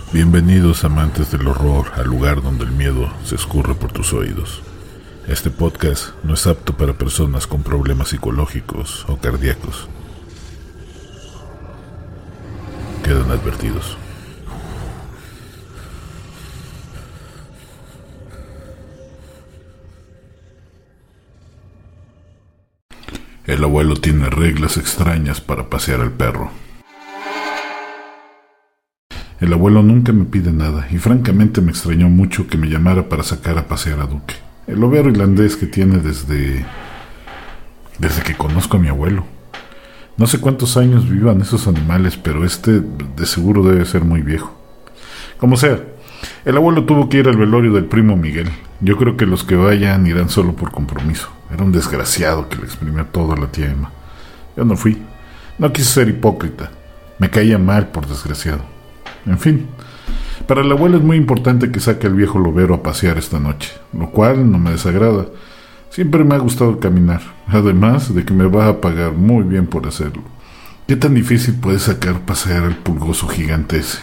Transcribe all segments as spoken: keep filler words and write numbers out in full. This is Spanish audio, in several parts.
Bienvenidos amantes del horror al lugar donde el miedo se escurre por tus oídos. Este podcast no es apto para personas con problemas psicológicos o cardíacos. Quedan advertidos. El abuelo tiene reglas extrañas para pasear al perro. El abuelo nunca me pide nada y francamente me extrañó mucho que me llamara para sacar a pasear a Duque, el overo irlandés que tiene desde... desde que conozco a mi abuelo. No sé cuántos años vivan esos animales, pero este de seguro debe ser muy viejo. Como sea, el abuelo tuvo que ir al velorio del primo Miguel. Yo creo que los que vayan irán solo por compromiso. Era un desgraciado que le exprimió todo a la tía Emma. Yo no fui. No quise ser hipócrita. Me caía mal por desgraciado. En fin, para el abuelo es muy importante que saque al viejo lobero a pasear esta noche, lo cual no me desagrada. Siempre me ha gustado caminar, además de que me va a pagar muy bien por hacerlo. ¿Qué tan difícil puede sacar pasear al pulgoso gigante ese?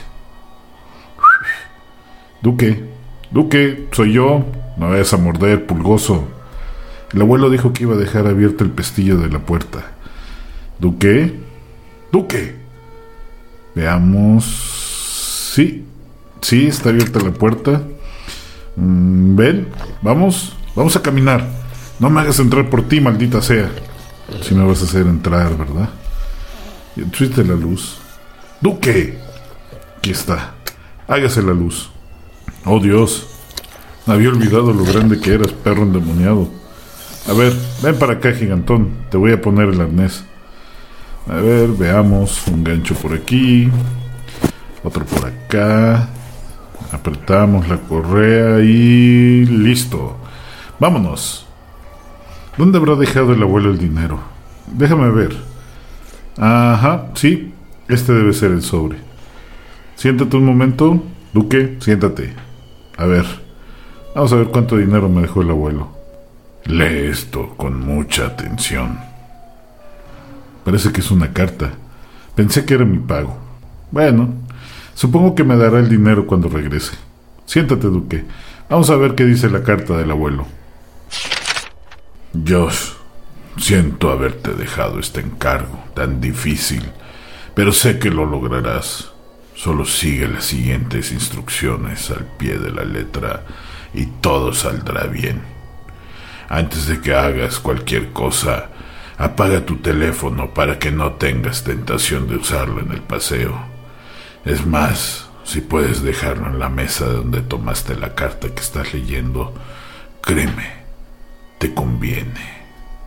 Duque, Duque, soy yo, no vayas a morder, pulgoso. El abuelo dijo que iba a dejar abierto el pestillo de la puerta. ¿Duque? ¡Duque! Veamos... Sí, sí, está abierta la puerta. Mm, ven, vamos, vamos a caminar. No me hagas entrar por ti, maldita sea. Si me vas a hacer entrar, ¿verdad? Enciende la luz. ¡Duque! Aquí está. Hágase la luz. Oh, Dios. Me había olvidado lo grande que eras, perro endemoniado. A ver, ven para acá, gigantón. Te voy a poner el arnés. A ver, veamos. Un gancho por aquí. Otro por acá. Apretamos la correa y... listo. Vámonos. ¿Dónde habrá dejado el abuelo el dinero? Déjame ver. Ajá, sí. Este debe ser el sobre. Siéntate un momento. Duque, siéntate. A ver. Vamos a ver cuánto dinero me dejó el abuelo. Lee esto con mucha atención. Parece que es una carta. Pensé que era mi pago. Bueno, supongo que me dará el dinero cuando regrese. Siéntate, Duque. Vamos a ver qué dice la carta del abuelo. Josh, siento haberte dejado este encargo tan difícil, pero sé que lo lograrás. Solo sigue las siguientes instrucciones al pie de la letra y todo saldrá bien. Antes de que hagas cualquier cosa, apaga tu teléfono para que no tengas tentación de usarlo en el paseo. Es más, si puedes dejarlo en la mesa donde tomaste la carta que estás leyendo, créeme, te conviene.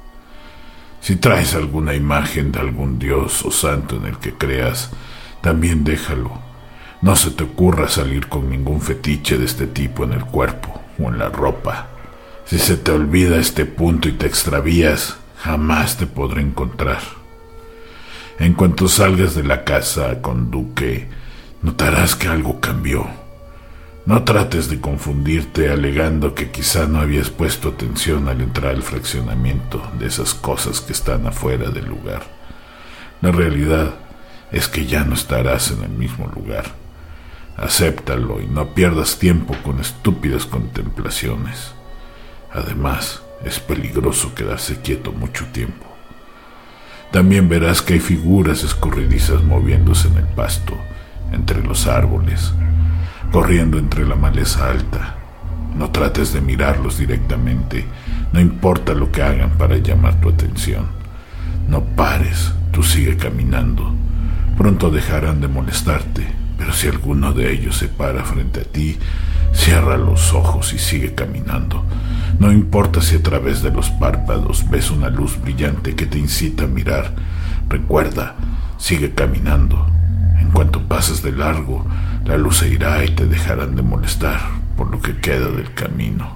Si traes alguna imagen de algún dios o santo en el que creas, también déjalo. No se te ocurra salir con ningún fetiche de este tipo en el cuerpo o en la ropa. Si se te olvida este punto y te extravías, jamás te podré encontrar. En cuanto salgas de la casa con Duque, notarás que algo cambió. No trates de confundirte alegando que quizá no habías puesto atención al entrar al fraccionamiento de esas cosas que están afuera del lugar. La realidad es que ya no estarás en el mismo lugar. Acéptalo y no pierdas tiempo con estúpidas contemplaciones. Además, es peligroso quedarse quieto mucho tiempo. También verás que hay figuras escurridizas moviéndose en el pasto, entre los árboles, corriendo entre la maleza alta. No trates de mirarlos directamente, no importa lo que hagan para llamar tu atención. No pares, tú sigue caminando. Pronto dejarán de molestarte, pero si alguno de ellos se para frente a ti, cierra los ojos y sigue caminando. No importa si a través de los párpados ves una luz brillante que te incita a mirar. Recuerda, sigue caminando. En cuanto pases de largo, la luz se irá y te dejarán de molestar por lo que queda del camino.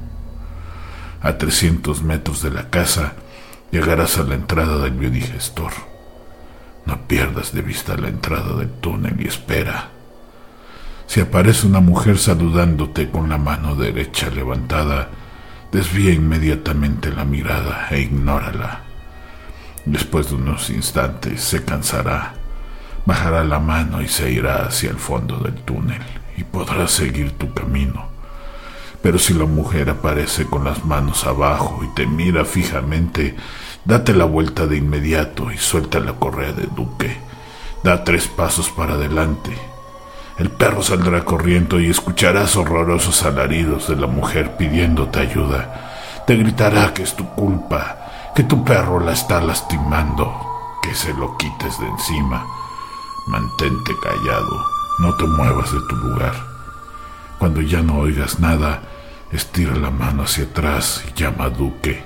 A trescientos metros de la casa, llegarás a la entrada del biodigestor. No pierdas de vista la entrada del túnel y espera. Si aparece una mujer saludándote con la mano derecha levantada, desvía inmediatamente la mirada e ignórala. Después de unos instantes se cansará, bajará la mano y se irá hacia el fondo del túnel y podrás seguir tu camino. Pero si la mujer aparece con las manos abajo y te mira fijamente, date la vuelta de inmediato y suelta la correa de Duque. Da tres pasos para adelante. El perro saldrá corriendo y escucharás horrorosos alaridos de la mujer pidiéndote ayuda. Te gritará que es tu culpa, que tu perro la está lastimando, que se lo quites de encima. Mantente callado, no te muevas de tu lugar. Cuando ya no oigas nada, estira la mano hacia atrás y llama a Duque.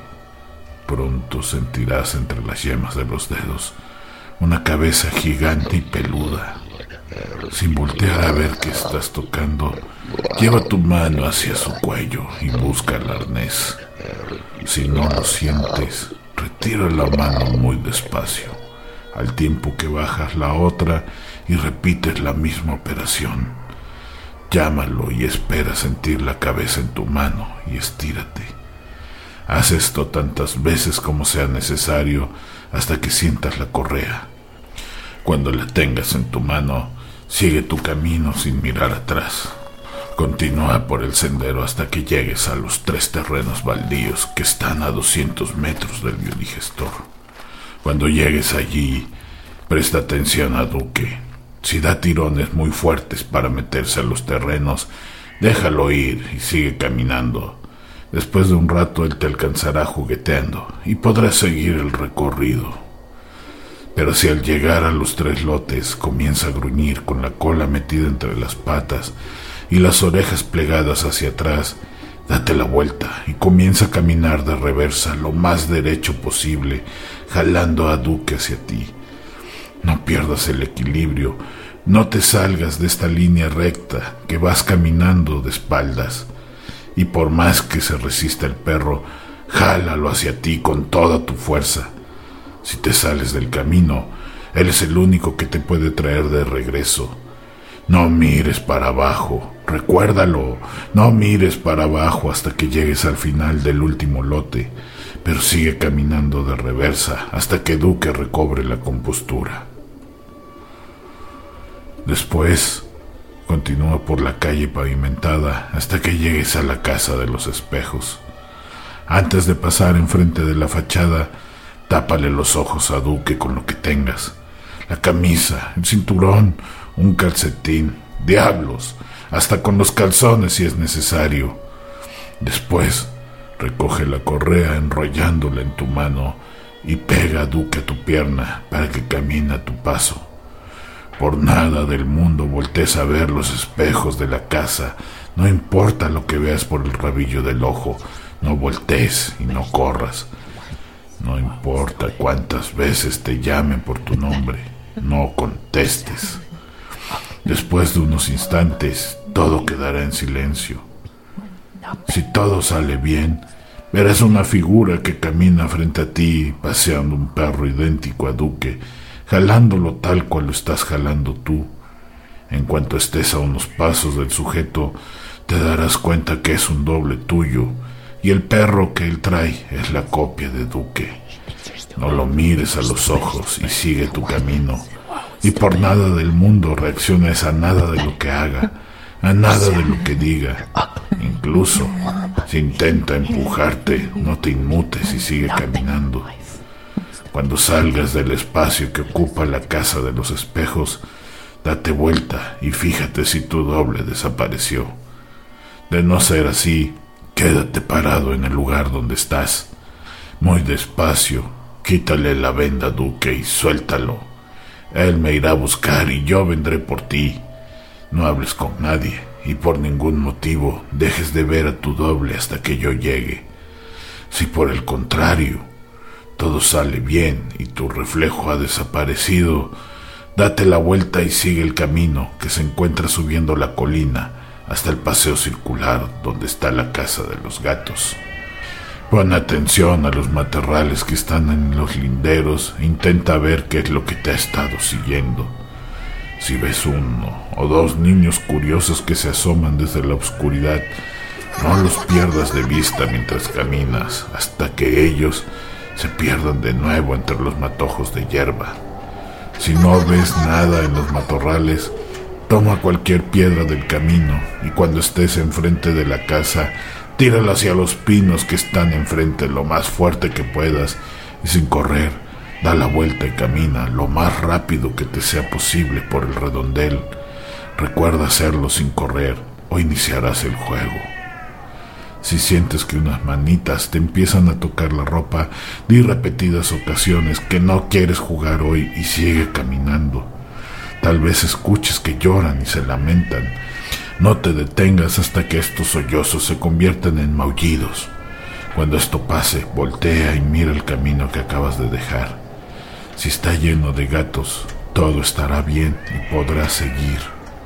Pronto sentirás entre las yemas de los dedos una cabeza gigante y peluda. Sin voltear a ver qué estás tocando, lleva tu mano hacia su cuello y busca el arnés. Si no lo sientes, retira la mano muy despacio, al tiempo que bajas la otra y repites la misma operación. Llámalo y espera sentir la cabeza en tu mano y estírate. Haz esto tantas veces como sea necesario hasta que sientas la correa. Cuando la tengas en tu mano, sigue tu camino sin mirar atrás. Continúa por el sendero hasta que llegues a los tres terrenos baldíos que están a doscientos metros del biodigestor. Cuando llegues allí, presta atención a Duque. Si da tirones muy fuertes para meterse a los terrenos, déjalo ir y sigue caminando. Después de un rato él te alcanzará jugueteando y podrás seguir el recorrido. Pero si al llegar a los tres lotes comienza a gruñir con la cola metida entre las patas y las orejas plegadas hacia atrás, date la vuelta y comienza a caminar de reversa lo más derecho posible, jalando a Duque hacia ti. No pierdas el equilibrio, no te salgas de esta línea recta que vas caminando de espaldas. Y por más que se resista el perro, jálalo hacia ti con toda tu fuerza. Si te sales del camino, él es el único que te puede traer de regreso. No mires para abajo, recuérdalo, no mires para abajo hasta que llegues al final del último lote, pero sigue caminando de reversa hasta que Duque recobre la compostura. Después, continúa por la calle pavimentada hasta que llegues a la casa de los espejos. Antes de pasar enfrente de la fachada, tápale los ojos a Duque con lo que tengas. La camisa, el cinturón, un calcetín, diablos, hasta con los calzones si es necesario. Después, recoge la correa enrollándola en tu mano y pega a Duque a tu pierna para que camine a tu paso. Por nada del mundo voltees a ver los espejos de la casa, no importa lo que veas por el rabillo del ojo, no voltees y no corras. No importa cuántas veces te llamen por tu nombre, no contestes. Después de unos instantes, todo quedará en silencio. Si todo sale bien, verás una figura que camina frente a ti paseando un perro idéntico a Duque, jalándolo tal cual lo estás jalando tú. En cuanto estés a unos pasos del sujeto, te darás cuenta que es un doble tuyo, y el perro que él trae es la copia de Duque. No lo mires a los ojos y sigue tu camino, y por nada del mundo reacciones a nada de lo que haga, a nada de lo que diga. Incluso si intenta empujarte, no te inmutes y sigue caminando. Cuando salgas del espacio que ocupa la casa de los espejos, date vuelta y fíjate si tu doble desapareció. De no ser así, quédate parado en el lugar donde estás. Muy despacio, quítale la venda a Duque y suéltalo. Él me irá a buscar y yo vendré por ti. No hables con nadie y por ningún motivo dejes de ver a tu doble hasta que yo llegue. Si por el contrario todo sale bien y tu reflejo ha desaparecido, date la vuelta y sigue el camino que se encuentra subiendo la colina hasta el paseo circular donde está la casa de los gatos. Pon atención a los matorrales que están en los linderos e intenta ver qué es lo que te ha estado siguiendo. Si ves uno o dos niños curiosos que se asoman desde la oscuridad, no los pierdas de vista mientras caminas hasta que ellos se pierdan de nuevo entre los matojos de hierba. Si no ves nada en los matorrales, Toma cualquier piedra del camino y cuando estés enfrente de la casa, tírala hacia los pinos que están enfrente lo más fuerte que puedas y sin correr, da la vuelta y camina lo más rápido que te sea posible por el redondel. Recuerda hacerlo sin correr o iniciarás el juego. Si sientes que unas manitas te empiezan a tocar la ropa, di repetidas ocasiones que no quieres jugar hoy y sigue caminando. Tal vez escuches que lloran y se lamentan. No te detengas hasta que estos sollozos se conviertan en maullidos. Cuando esto pase, voltea y mira el camino que acabas de dejar. Si está lleno de gatos, todo estará bien y podrás seguir.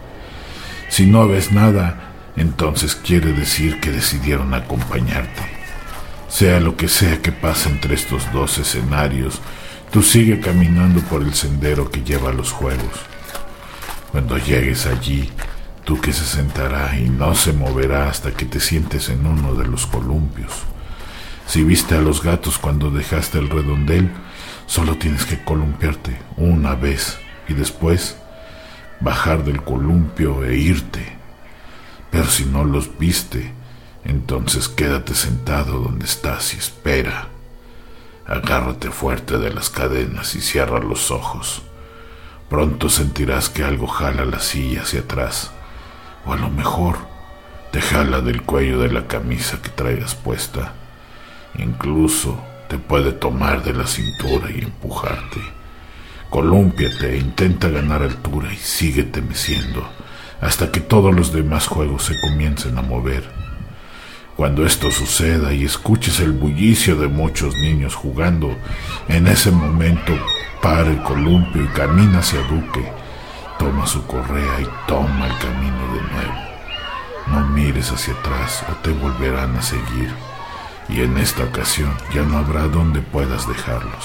Si no ves nada, entonces quiere decir que decidieron acompañarte. Sea lo que sea que pase entre estos dos escenarios, tú sigue caminando por el sendero que lleva a los juegos. Cuando llegues allí, tú que se sentará y no se moverá hasta que te sientes en uno de los columpios. Si viste a los gatos cuando dejaste el redondel, solo tienes que columpiarte una vez y después bajar del columpio e irte. Pero si no los viste, entonces quédate sentado donde estás y espera. Agárrate fuerte de las cadenas y cierra los ojos. Pronto sentirás que algo jala la silla hacia atrás, o a lo mejor te jala del cuello de la camisa que traigas puesta. Incluso te puede tomar de la cintura y empujarte. Colúmpiate e intenta ganar altura y síguete meciendo hasta que todos los demás juegos se comiencen a mover. Cuando esto suceda y escuches el bullicio de muchos niños jugando, en ese momento para el columpio y camina hacia Duque. Toma su correa y toma el camino de nuevo. No mires hacia atrás o te volverán a seguir, y en esta ocasión ya no habrá donde puedas dejarlos.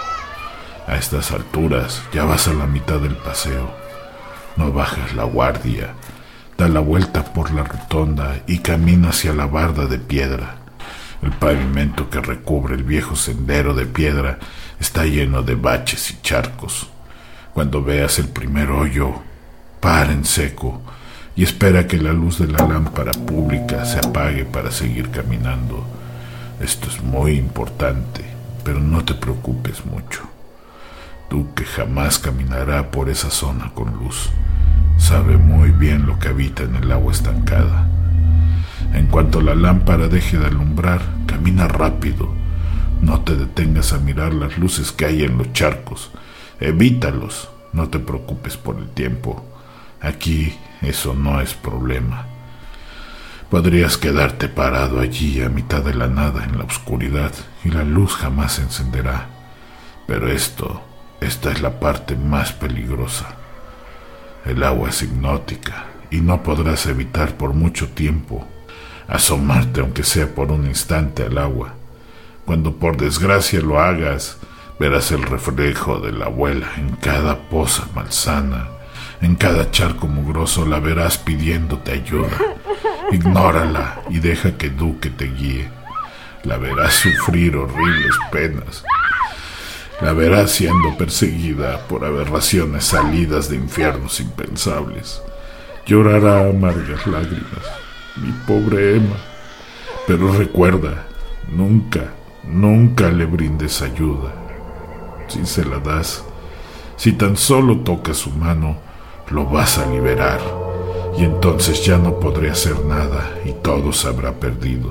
A estas alturas ya vas a la mitad del paseo. No bajes la guardia. Da la vuelta por la rotonda y camina hacia la barda de piedra. El pavimento que recubre el viejo sendero de piedra está lleno de baches y charcos. Cuando veas el primer hoyo, para en seco y espera que la luz de la lámpara pública se apague para seguir caminando. Esto es muy importante, pero no te preocupes mucho. Tú que jamás caminará por esa zona con luz, sabe muy bien lo que habita en el agua estancada. En cuanto la lámpara deje de alumbrar, camina rápido. No te detengas a mirar las luces que hay en los charcos. Evítalos. No te preocupes por el tiempo. Aquí eso no es problema. Podrías quedarte parado allí a mitad de la nada en la oscuridad y la luz jamás se encenderá. Pero esto, esta es la parte más peligrosa. El agua es hipnótica y no podrás evitar por mucho tiempo asomarte aunque sea por un instante al agua. Cuando por desgracia lo hagas, verás el reflejo de la abuela en cada poza malsana, en cada charco mugroso la verás pidiéndote ayuda. Ignórala y deja que Duque te guíe. La verás sufrir horribles penas. La verás siendo perseguida por aberraciones salidas de infiernos impensables. Llorará amargas lágrimas, mi pobre Emma. Pero recuerda, nunca, nunca le brindes ayuda. Si se la das, si tan solo tocas su mano, lo vas a liberar. Y entonces ya no podré hacer nada y todo se habrá perdido.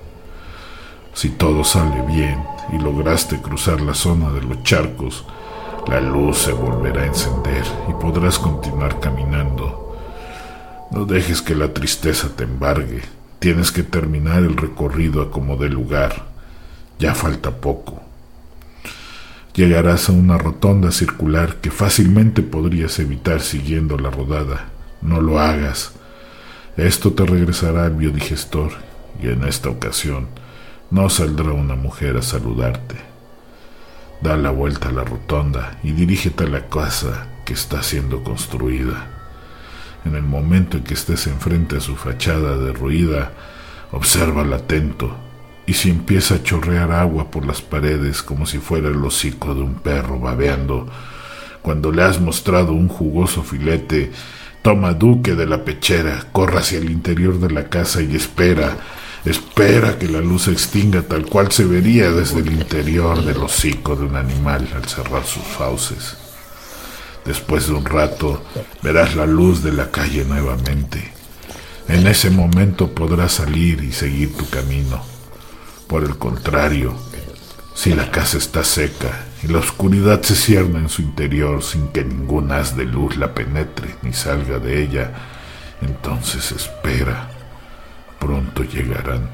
Si todo sale bien y lograste cruzar la zona de los charcos, la luz se volverá a encender y podrás continuar caminando. No dejes que la tristeza te embargue. Tienes que terminar el recorrido a como dé lugar. Ya falta poco. Llegarás a una rotonda circular que fácilmente podrías evitar siguiendo la rodada. No lo hagas. Esto te regresará al biodigestor y en esta ocasión no saldrá una mujer a saludarte. Da la vuelta a la rotonda y dirígete a la casa que está siendo construida. En el momento en que estés enfrente a su fachada derruida, obsérvala atento, y si empieza a chorrear agua por las paredes como si fuera el hocico de un perro babeando, cuando le has mostrado un jugoso filete, Toma a Duque de la pechera, corre hacia el interior de la casa y espera, espera que la luz se extinga tal cual se vería desde el interior del hocico de un animal al cerrar sus fauces. Después de un rato verás la luz de la calle nuevamente. En ese momento podrás salir y seguir tu camino. Por el contrario, si la casa está seca y la oscuridad se cierne en su interior sin que ningún haz de luz la penetre ni salga de ella, entonces espera. Pronto llegarán.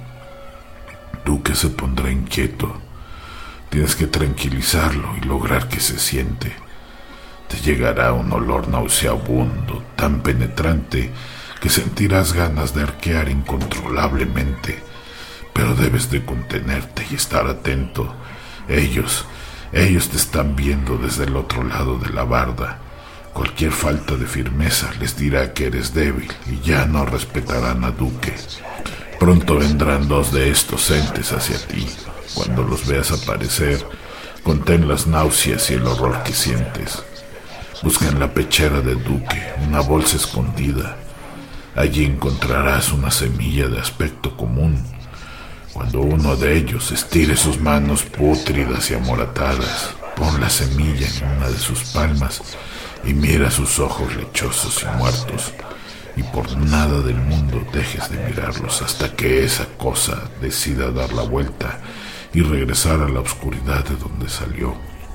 Duque se pondrá inquieto. Tienes que tranquilizarlo y lograr que se siente. Te llegará un olor nauseabundo, tan penetrante que sentirás ganas de arquear incontrolablemente. Pero debes de contenerte y estar atento. Ellos, ellos te están viendo desde el otro lado de la barda. Cualquier falta de firmeza les dirá que eres débil y ya no respetarán a Duque. Pronto vendrán dos de estos entes hacia ti. Cuando los veas aparecer, contén las náuseas y el horror que sientes. Busca en la pechera de Duque una bolsa escondida. Allí encontrarás una semilla de aspecto común. Cuando uno de ellos estire sus manos pútridas y amoratadas, pon la semilla en una de sus palmas y mira sus ojos lechosos y muertos, y por nada del mundo dejes de mirarlos hasta que esa cosa decida dar la vuelta y regresar a la oscuridad de donde salió.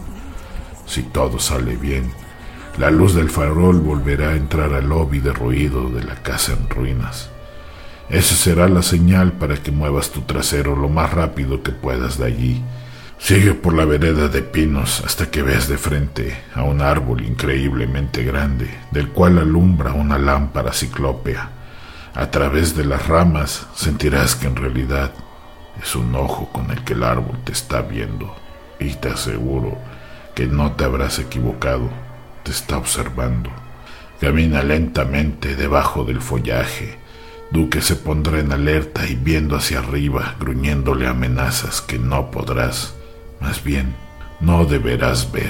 Si todo sale bien, la luz del farol volverá a entrar al lobby derruido de la casa en ruinas. Esa será la señal para que muevas tu trasero lo más rápido que puedas de allí. Sigue por la vereda de pinos hasta que veas de frente a un árbol increíblemente grande, del cual alumbra una lámpara ciclópea. A través de las ramas sentirás que en realidad es un ojo con el que el árbol te está viendo, y te aseguro que no te habrás equivocado, te está observando. Camina lentamente debajo del follaje. Duque se pondrá en alerta y viendo hacia arriba, gruñéndole amenazas que no podrás, más bien, no deberás ver.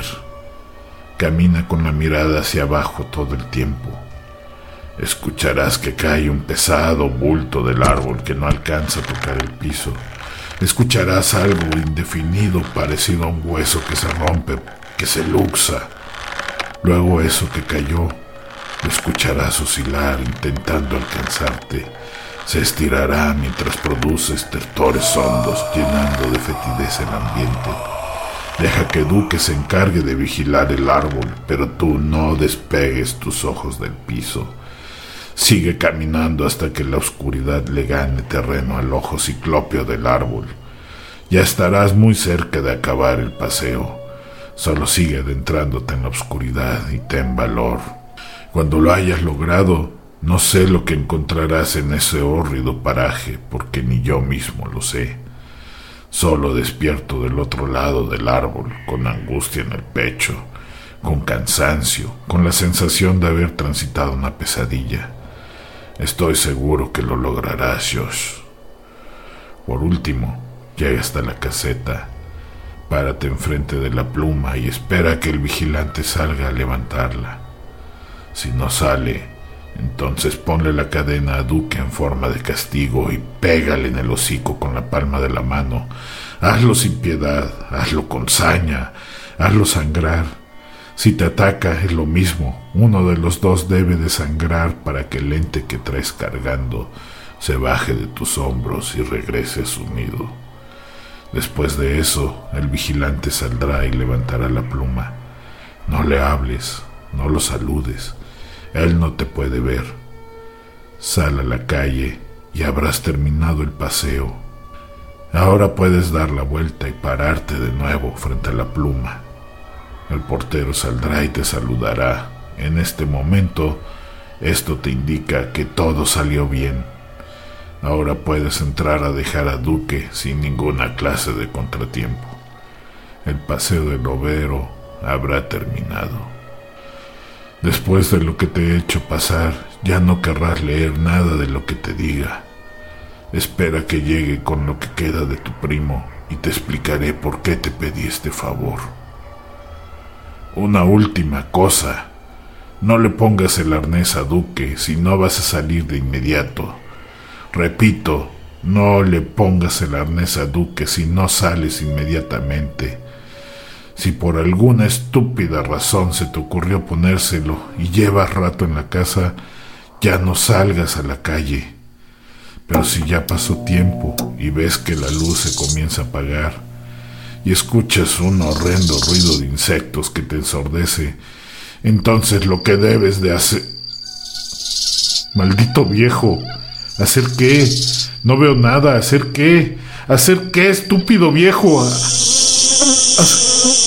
Camina con la mirada hacia abajo todo el tiempo. Escucharás que cae un pesado bulto del árbol que no alcanza a tocar el piso. Escucharás algo indefinido parecido a un hueso que se rompe, que se luxa. Luego eso que cayó lo escucharás oscilar intentando alcanzarte. Se estirará mientras produce estertores hondos, llenando de fetidez el ambiente. Deja que Duque se encargue de vigilar el árbol, pero tú no despegues tus ojos del piso. Sigue caminando hasta que la oscuridad le gane terreno al ojo ciclópeo del árbol. Ya estarás muy cerca de acabar el paseo. Solo sigue adentrándote en la oscuridad y ten valor. Cuando lo hayas logrado, no sé lo que encontrarás en ese hórrido paraje, porque ni yo mismo lo sé. Solo despierto del otro lado del árbol, con angustia en el pecho, con cansancio, con la sensación de haber transitado una pesadilla. Estoy seguro que lo lograrás, Josh. Por último, llega hasta la caseta. Párate enfrente de la pluma y espera que el vigilante salga a levantarla. Si no sale, entonces ponle la cadena a Duque en forma de castigo y pégale en el hocico con la palma de la mano. Hazlo sin piedad, hazlo con saña, hazlo sangrar. Si te ataca es lo mismo, uno de los dos debe de sangrar para que el ente que traes cargando se baje de tus hombros y regrese a su nido. Después de eso, el vigilante saldrá y levantará la pluma. No le hables, no lo saludes. Él no te puede ver. Sal a la calle y habrás terminado el paseo. Ahora puedes dar la vuelta y pararte de nuevo frente a la pluma. El portero saldrá y te saludará. En este momento, esto te indica que todo salió bien. Ahora puedes entrar a dejar a Duque sin ninguna clase de contratiempo. El paseo del lobero habrá terminado. Después de lo que te he hecho pasar, ya no querrás leer nada de lo que te diga. Espera que llegue con lo que queda de tu primo y te explicaré por qué te pedí este favor. Una última cosa. No le pongas el arnés a Duque, si no vas a salir de inmediato. Repito, no le pongas el arnés a Duque si no sales inmediatamente. Si por alguna estúpida razón se te ocurrió ponérselo y llevas rato en la casa, ya no salgas a la calle. Pero si ya pasó tiempo y ves que la luz se comienza a apagar y escuchas un horrendo ruido de insectos que te ensordece, entonces lo que debes de hacer... ¡Maldito viejo! ¿Hacer qué? No veo nada. ¿Hacer qué? ¿Hacer qué, estúpido viejo? ¿Hacer...